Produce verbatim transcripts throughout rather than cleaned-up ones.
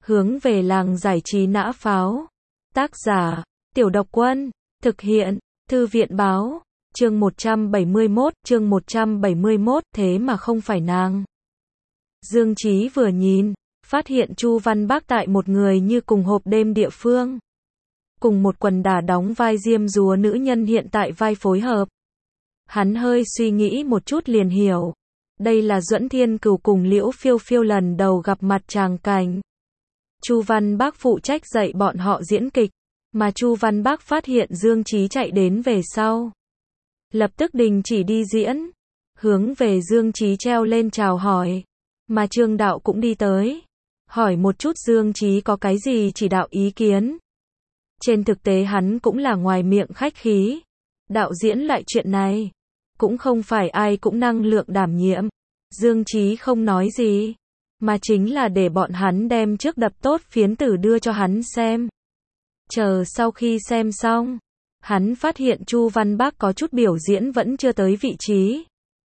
Hướng về làng giải trí nã pháo. Tác giả, Tiểu Độc Quân. Thực hiện, Thư viện báo. Chương một trăm bảy mươi mốt, chương một trăm bảy mươi mốt, thế mà không phải nàng. Dương Chí vừa nhìn, phát hiện Chu Văn Bác tại một người như cùng hộp đêm địa phương. Cùng một quần đả đóng vai diêm dúa nữ nhân hiện tại vai phối hợp. Hắn hơi suy nghĩ một chút liền hiểu. Đây là Duẫn Thiên Cửu cùng Liễu Phiêu Phiêu lần đầu gặp mặt tràng cảnh. Chu Văn Bác phụ trách dạy bọn họ diễn kịch, mà Chu Văn Bác phát hiện Dương Chí chạy đến về sau. Lập tức đình chỉ đi diễn, hướng về Dương Chí treo lên chào hỏi, mà Trương Đạo cũng đi tới, hỏi một chút Dương Chí có cái gì chỉ đạo ý kiến. Trên thực tế hắn cũng là ngoài miệng khách khí, đạo diễn lại chuyện này, cũng không phải ai cũng năng lượng đảm nhiệm. Dương Chí không nói gì, mà chính là để bọn hắn đem trước đập tốt phiến tử đưa cho hắn xem. Chờ sau khi xem xong, hắn phát hiện Chu Văn Bác có chút biểu diễn vẫn chưa tới vị trí,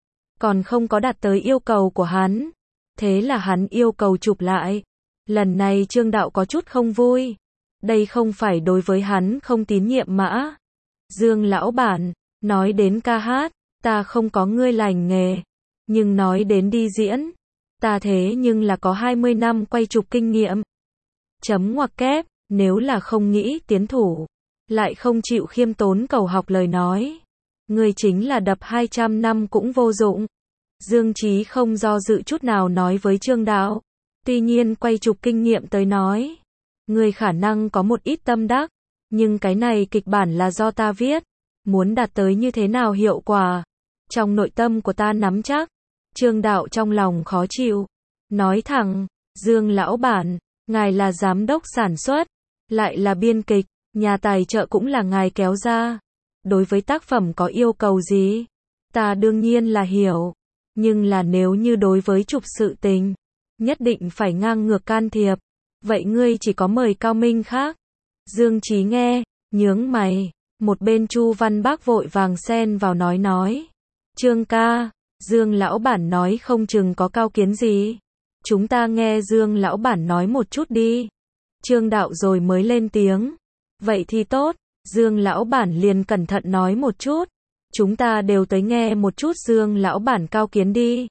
còn không có đạt tới yêu cầu của hắn. Thế là hắn yêu cầu chụp lại. Lần này Trương Đạo có chút không vui. Đây không phải đối với hắn không tín nhiệm mã. Dương lão bản, nói đến ca hát, ta không có ngươi lành nghề. Nhưng nói đến đi diễn, ta thế nhưng là có hai mươi năm quay chụp kinh nghiệm. Chấm ngoặc kép, nếu là không nghĩ tiến thủ, lại không chịu khiêm tốn cầu học lời nói, ngươi chính là đập hai trăm năm cũng vô dụng. Dương Chí không do dự chút nào nói với Trương Đạo. Tuy nhiên quay chụp kinh nghiệm tới nói, ngươi khả năng có một ít tâm đắc, nhưng cái này kịch bản là do ta viết, muốn đạt tới như thế nào hiệu quả, trong nội tâm của ta nắm chắc. Trương Đạo trong lòng khó chịu, nói thẳng, Dương lão bản, ngài là giám đốc sản xuất, lại là biên kịch, nhà tài trợ cũng là ngài kéo ra. Đối với tác phẩm có yêu cầu gì, ta đương nhiên là hiểu, nhưng là nếu như đối với chụp sự tình, nhất định phải ngang ngược can thiệp, vậy ngươi chỉ có mời cao minh khác. Dương Chí nghe, nhướng mày, một bên Chu Văn Bác vội vàng xen vào nói nói, Trương ca, Dương lão bản nói không chừng có cao kiến gì, chúng ta nghe Dương lão bản nói một chút đi. Trương Đạo rồi mới lên tiếng, vậy thì tốt. Dương lão bản liền cẩn thận nói một chút, chúng ta đều tới nghe một chút Dương lão bản cao kiến đi.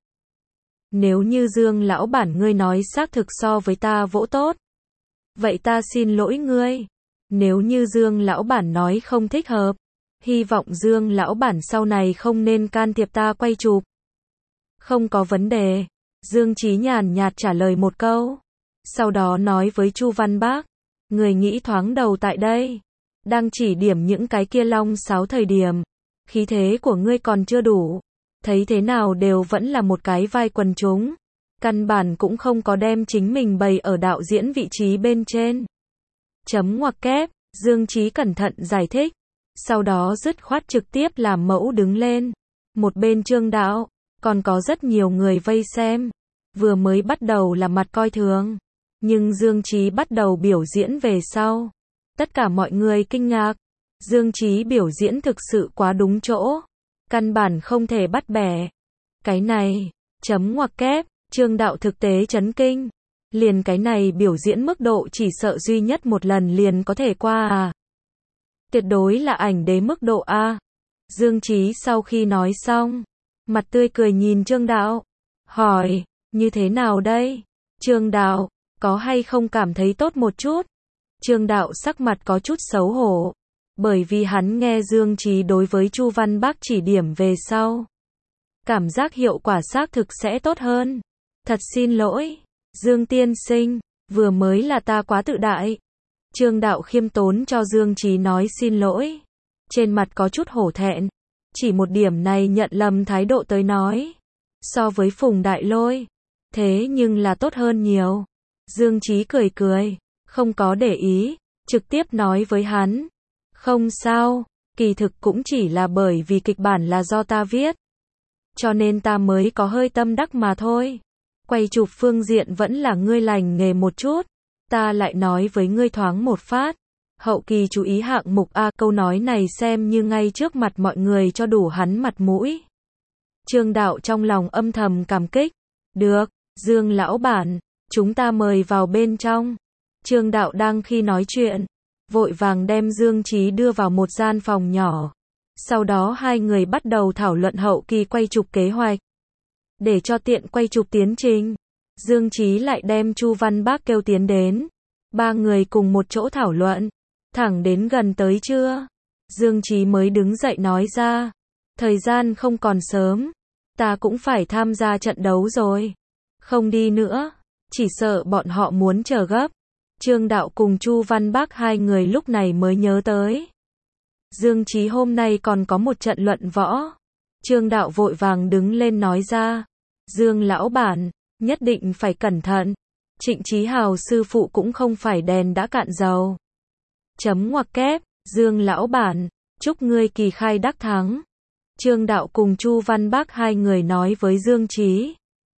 Nếu như Dương lão bản ngươi nói xác thực so với ta vỗ tốt, vậy ta xin lỗi ngươi. Nếu như Dương lão bản nói không thích hợp, hy vọng Dương lão bản sau này không nên can thiệp ta quay chụp. Không có vấn đề. Dương Chí nhàn nhạt trả lời một câu, sau đó nói với Chu Văn Bác, người nghĩ thoáng đầu tại đây, đang chỉ điểm những cái kia long sáo thời điểm, khí thế của ngươi còn chưa đủ, thấy thế nào đều vẫn là một cái vai quần chúng, căn bản cũng không có đem chính mình bày ở đạo diễn vị trí bên trên. Chấm ngoặc kép, Dương Chí cẩn thận giải thích, sau đó dứt khoát trực tiếp làm mẫu đứng lên. Một bên Trương Đạo, còn có rất nhiều người vây xem, vừa mới bắt đầu là mặt coi thường, nhưng Dương Chí bắt đầu biểu diễn về sau, tất cả mọi người kinh ngạc. Dương Chí biểu diễn thực sự quá đúng chỗ, căn bản không thể bắt bẻ. Cái này, chấm ngoặc kép, Trương Đạo thực tế chấn kinh. Liền cái này biểu diễn mức độ chỉ sợ duy nhất một lần liền có thể qua à. Tuyệt đối là ảnh đế mức độ A. Dương Chí sau khi nói xong, mặt tươi cười nhìn Trương Đạo, hỏi, như thế nào đây? Trương Đạo, có hay không cảm thấy tốt một chút? Trương Đạo sắc mặt có chút xấu hổ, bởi vì hắn nghe Dương Chí đối với Chu Văn Bác chỉ điểm về sau, cảm giác hiệu quả xác thực sẽ tốt hơn. Thật xin lỗi, Dương tiên sinh, vừa mới là ta quá tự đại. Trương Đạo khiêm tốn cho Dương Chí nói xin lỗi, trên mặt có chút hổ thẹn, chỉ một điểm này nhận lầm thái độ tới nói, so với Phùng Đại Lôi, thế nhưng là tốt hơn nhiều. Dương Chí cười cười, không có để ý, trực tiếp nói với hắn, không sao, kỳ thực cũng chỉ là bởi vì kịch bản là do ta viết, cho nên ta mới có hơi tâm đắc mà thôi. Quay chụp phương diện vẫn là ngươi lành nghề một chút, ta lại nói với ngươi thoáng một phát, hậu kỳ chú ý hạng mục A. Câu nói này xem như ngay trước mặt mọi người cho đủ hắn mặt mũi. Trương Đạo trong lòng âm thầm cảm kích, được, Dương lão bản, chúng ta mời vào bên trong. Trương Đạo đang khi nói chuyện, vội vàng đem Dương Chí đưa vào một gian phòng nhỏ. Sau đó hai người bắt đầu thảo luận hậu kỳ quay chụp kế hoạch. Để cho tiện quay chụp tiến trình, Dương Chí lại đem Chu Văn Bác kêu tiến đến. Ba người cùng một chỗ thảo luận, thẳng đến gần tới trưa, Dương Chí mới đứng dậy nói ra, thời gian không còn sớm, ta cũng phải tham gia trận đấu rồi. Không đi nữa, chỉ sợ bọn họ muốn chờ gấp. Trương Đạo cùng Chu Văn Bác hai người lúc này mới nhớ tới. Dương Chí hôm nay còn có một trận luận võ. Trương Đạo vội vàng đứng lên nói ra, Dương lão bản, nhất định phải cẩn thận. Trịnh Chí Hào sư phụ cũng không phải đèn đã cạn dầu. Chấm ngoặc kép, Dương lão bản, chúc ngươi kỳ khai đắc thắng. Trương Đạo cùng Chu Văn Bác hai người nói với Dương Chí.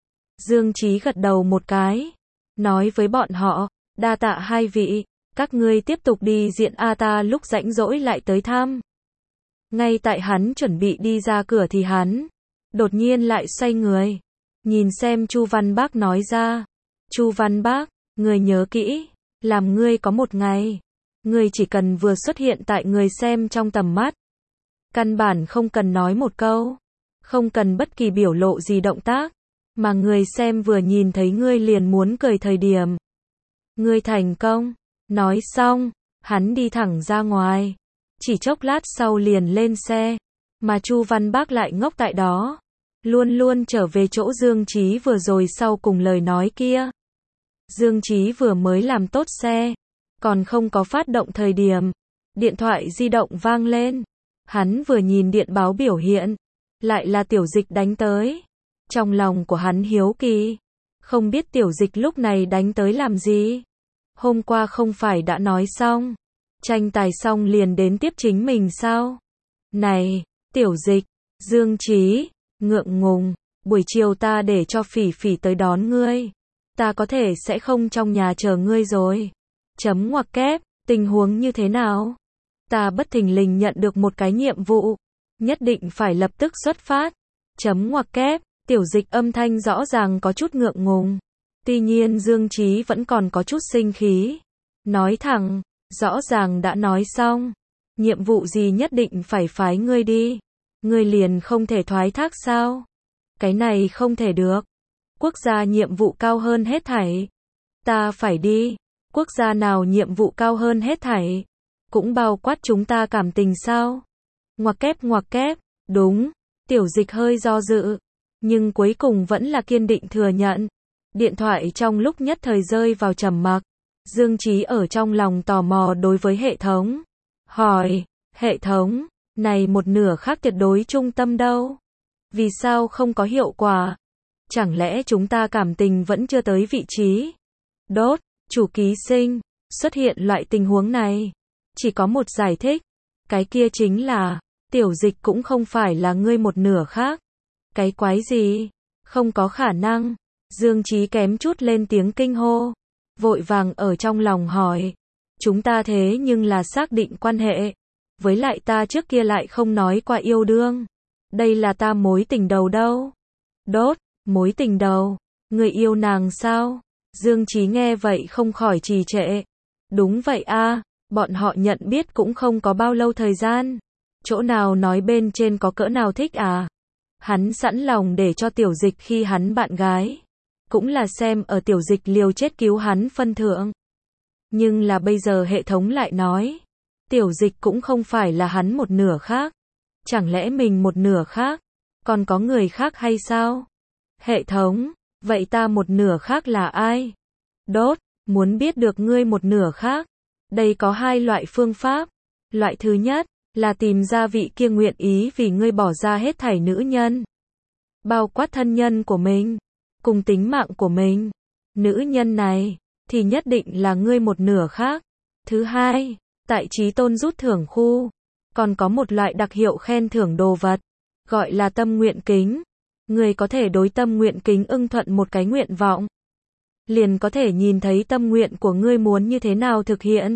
Dương Chí gật đầu một cái, nói với bọn họ, đa tạ hai vị, các ngươi tiếp tục đi diện a ta lúc rảnh rỗi lại tới thăm. Ngay tại hắn chuẩn bị đi ra cửa thì hắn đột nhiên lại xoay người, nhìn xem Chu Văn Bác nói ra, Chu Văn Bác, ngươi nhớ kỹ, làm ngươi có một ngày, ngươi chỉ cần vừa xuất hiện tại người xem trong tầm mắt, căn bản không cần nói một câu, không cần bất kỳ biểu lộ gì động tác, mà người xem vừa nhìn thấy ngươi liền muốn cười thời điểm. Ngươi thành công. Nói xong, hắn đi thẳng ra ngoài. Chỉ chốc lát sau liền lên xe, mà Chu Văn Bác lại ngốc tại đó, luôn luôn trở về chỗ Dương Chí vừa rồi sau cùng lời nói kia. Dương Chí vừa mới làm tốt xe, còn không có phát động thời điểm, điện thoại di động vang lên. Hắn vừa nhìn điện báo biểu hiện, lại là Tiểu Dịch đánh tới. Trong lòng của hắn hiếu kỳ, không biết Tiểu Dịch lúc này đánh tới làm gì. Hôm qua không phải đã nói xong, tranh tài xong liền đến tiếp chính mình sao? Này, Tiểu Dịch, Dương Chí, ngượng ngùng, buổi chiều ta để cho Phỉ Phỉ tới đón ngươi. Ta có thể sẽ không trong nhà chờ ngươi rồi. Chấm ngoặc kép, tình huống như thế nào? Ta bất thình lình nhận được một cái nhiệm vụ, nhất định phải lập tức xuất phát. Chấm ngoặc kép, Tiểu Dịch âm thanh rõ ràng có chút ngượng ngùng. Tuy nhiên Dương Chí vẫn còn có chút sinh khí. Nói thẳng, rõ ràng đã nói xong. Nhiệm vụ gì nhất định phải phái ngươi đi. Ngươi liền không thể thoái thác sao? Cái này không thể được. Quốc gia nhiệm vụ cao hơn hết thảy. Ta phải đi. Quốc gia nào nhiệm vụ cao hơn hết thảy? Cũng bao quát chúng ta cảm tình sao? Ngoặc kép ngoặc kép, đúng. Tiểu Dịch hơi do dự, nhưng cuối cùng vẫn là kiên định thừa nhận. Điện thoại trong lúc nhất thời rơi vào trầm mặc. Dương Chí ở trong lòng tò mò đối với hệ thống. Hỏi, hệ thống, này một nửa khác tuyệt đối trung tâm đâu? Vì sao không có hiệu quả? Chẳng lẽ chúng ta cảm tình vẫn chưa tới vị trí? Đốt, chủ ký sinh, xuất hiện loại tình huống này. Chỉ có một giải thích. Cái kia chính là, Tiểu Dịch cũng không phải là ngươi một nửa khác. Cái quái gì? Không có khả năng. Dương Chí kém chút lên tiếng kinh hô. Vội vàng ở trong lòng hỏi. Chúng ta thế nhưng là xác định quan hệ. Với lại ta trước kia lại không nói qua yêu đương. Đây là ta mối tình đầu đâu. Đốt, mối tình đầu. Người yêu nàng sao? Dương Chí nghe vậy không khỏi trì trệ. Đúng vậy a, bọn họ nhận biết cũng không có bao lâu thời gian. Chỗ nào nói bên trên có cỡ nào thích à? Hắn sẵn lòng để cho Tiểu Dịch khi hắn bạn gái. Cũng là xem ở Tiểu Dịch liều chết cứu hắn phân thượng. Nhưng là bây giờ hệ thống lại nói. Tiểu Dịch cũng không phải là hắn một nửa khác. Chẳng lẽ mình một nửa khác? Còn có người khác hay sao? Hệ thống, vậy ta một nửa khác là ai? Đốt, muốn biết được ngươi một nửa khác. Đây có hai loại phương pháp. Loại thứ nhất, là tìm ra vị kia nguyện ý vì ngươi bỏ ra hết thảy nữ nhân. Bao quát thân nhân của mình, cùng tính mạng của mình. Nữ nhân này, thì nhất định là ngươi một nửa khác. Thứ hai, tại Chí Tôn rút thưởng khu, còn có một loại đặc hiệu khen thưởng đồ vật, gọi là tâm nguyện kính. Ngươi có thể đối tâm nguyện kính ưng thuận một cái nguyện vọng, liền có thể nhìn thấy tâm nguyện của ngươi muốn như thế nào thực hiện.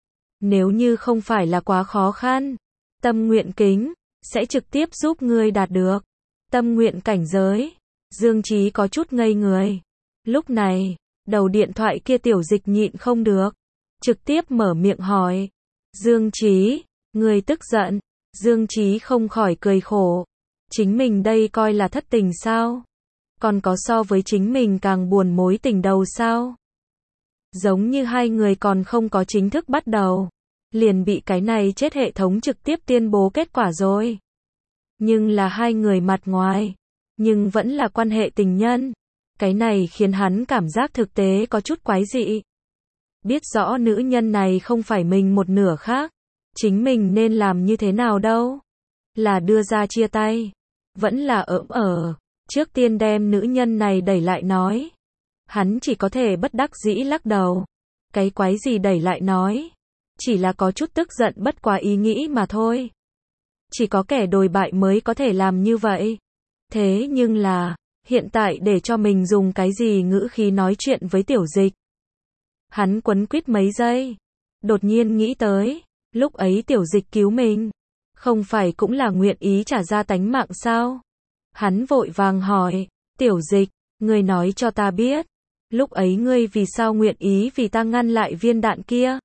Nếu như không phải là quá khó khăn, tâm nguyện kính sẽ trực tiếp giúp ngươi đạt được tâm nguyện cảnh giới. Dương Chí có chút ngây người. Lúc này, đầu điện thoại kia Tiểu Dịch nhịn không được, trực tiếp mở miệng hỏi. Dương Chí, người tức giận. Dương Chí không khỏi cười khổ. Chính mình đây coi là thất tình sao? Còn có so với chính mình càng buồn mối tình đầu sao? Giống như hai người còn không có chính thức bắt đầu, liền bị cái này chết hệ thống trực tiếp tuyên bố kết quả rồi. Nhưng là hai người mặt ngoài, nhưng vẫn là quan hệ tình nhân. Cái này khiến hắn cảm giác thực tế có chút quái dị. Biết rõ nữ nhân này không phải mình một nửa khác, chính mình nên làm như thế nào đâu? Là đưa ra chia tay, vẫn là ỡm ở, trước tiên đem nữ nhân này đẩy lại nói. Hắn chỉ có thể bất đắc dĩ lắc đầu. Cái quái gì đẩy lại nói? Chỉ là có chút tức giận bất quá ý nghĩ mà thôi. Chỉ có kẻ đồi bại mới có thể làm như vậy. Thế nhưng là, hiện tại để cho mình dùng cái gì ngữ khí nói chuyện với Tiểu Dịch? Hắn quấn quýt mấy giây, đột nhiên nghĩ tới, lúc ấy Tiểu Dịch cứu mình, không phải cũng là nguyện ý trả ra tánh mạng sao? Hắn vội vàng hỏi, Tiểu Dịch, ngươi nói cho ta biết, lúc ấy ngươi vì sao nguyện ý vì ta ngăn lại viên đạn kia?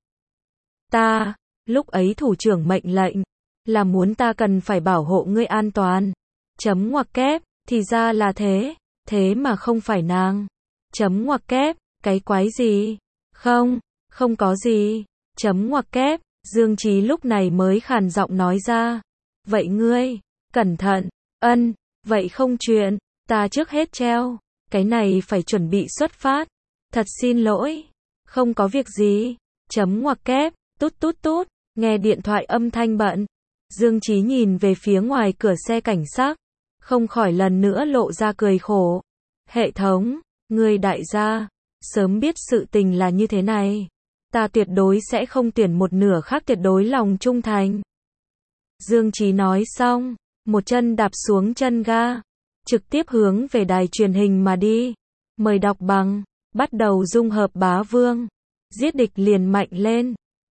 Ta, lúc ấy thủ trưởng mệnh lệnh, là muốn ta cần phải bảo hộ ngươi an toàn. Chấm ngoặc kép, thì ra là thế, thế mà không phải nàng. Chấm ngoặc kép, cái quái gì? Không, không có gì. Chấm ngoặc kép, Dương Chí lúc này mới khàn giọng nói ra. Vậy ngươi, cẩn thận, ân, vậy không chuyện, ta trước hết treo, cái này phải chuẩn bị xuất phát. Thật xin lỗi, không có việc gì. Chấm ngoặc kép, tút tút tút, nghe điện thoại âm thanh bận. Dương Chí nhìn về phía ngoài cửa xe cảnh sát, không khỏi lần nữa lộ ra cười khổ. Hệ thống, ngươi đại gia, sớm biết sự tình là như thế này, ta tuyệt đối sẽ không tuyển một nửa khác tuyệt đối lòng trung thành. Dương Chí nói xong, một chân đạp xuống chân ga, trực tiếp hướng về đài truyền hình mà đi. Mời đọc bằng, bắt đầu dung hợp bá vương, giết địch liền mạnh lên.